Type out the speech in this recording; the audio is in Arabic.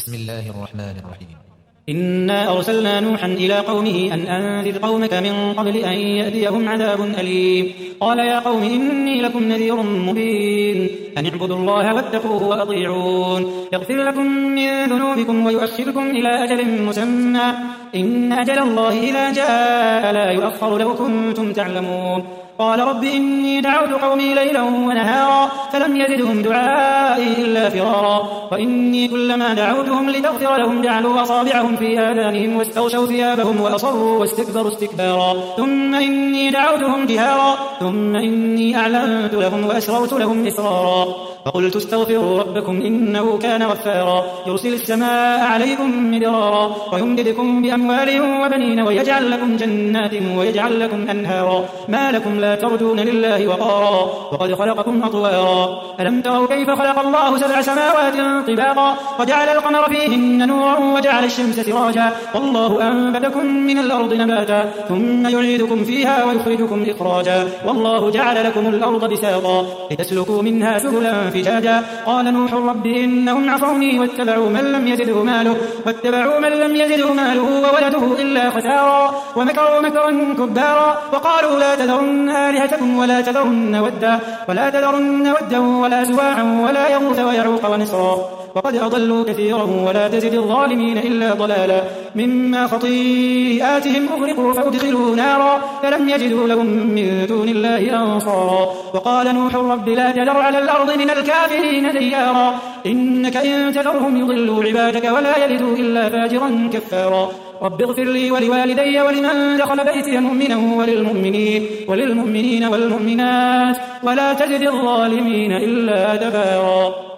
بسم الله الرحمن الرحيم. إنا أرسلنا نوحا إلى قومه أن أنذر قومك من قبل أن يأتيهم عذاب أليم. قال يا قوم إني لكم نذير مبين أن اعبدوا الله واتقوه وأطيعون يغفر لكم من ذنوبكم ويؤخركم إلى أجل مسمى إن أجل الله إذا جاء لا يؤخر لو كنتم تعلمون. قال رب إني دعوت قومي ليلا ونهارا فلم يزدهم دعائي إلا فرارا وإني كلما دعوتهم لتغفر لهم جعلوا أصابعهم في آذانهم واستغشوا ثيابهم وأصروا واستكبروا استكبارا ثم إني دعوتهم جهارا ثم إني أعلنت لهم وأسررت لهم إسرارا فقلت استغفروا ربكم إنه كان غفارا يرسل السماء عليكم مدرارا ويمددكم بأموال وبنين ويجعل لكم جنات ويجعل لكم أنهارا ما لكم لا ترجون لله وقارا وقد خلقكم أطوارا ألم تروا كيف خلق الله 7 سماوات طباقا وجعل القمر فيهن نورا وجعل الشمس سراجا والله أنبتكم من الأرض نباتا ثم يعيدكم فيها ويخرجكم إخراجا والله جعل لكم الأرض بساطا لتسلكوا منها سبلا فجاجا. قال نوح رب إنهم عصوني واتبعوا من لم يزده ماله وولده إلا خسارا ومكروا مكرا كبارا وقالوا لا تذرن آلهتكم ولا تذرن ودا ولا سواعا ولا يغوث ويعوق ونسرا وقد أضلوا كثيرا ولا تزد الظالمين إلا ضلالا مما خطيئاتهم أغرقوا فأدخلوا نارا فلم يجدوا لهم من دون الله أنصارا. وقال نوح رب لا تذر على الأرض من الكافرين ديارا إنك إن تذرهم يضلوا عبادك ولا يلدوا إلا فاجرا كفارا. رب اغفر لي ولوالدي ولمن دخل بيتي مؤمنا وللمؤمنين والمؤمنات ولا تزد الظالمين إلا تبارا.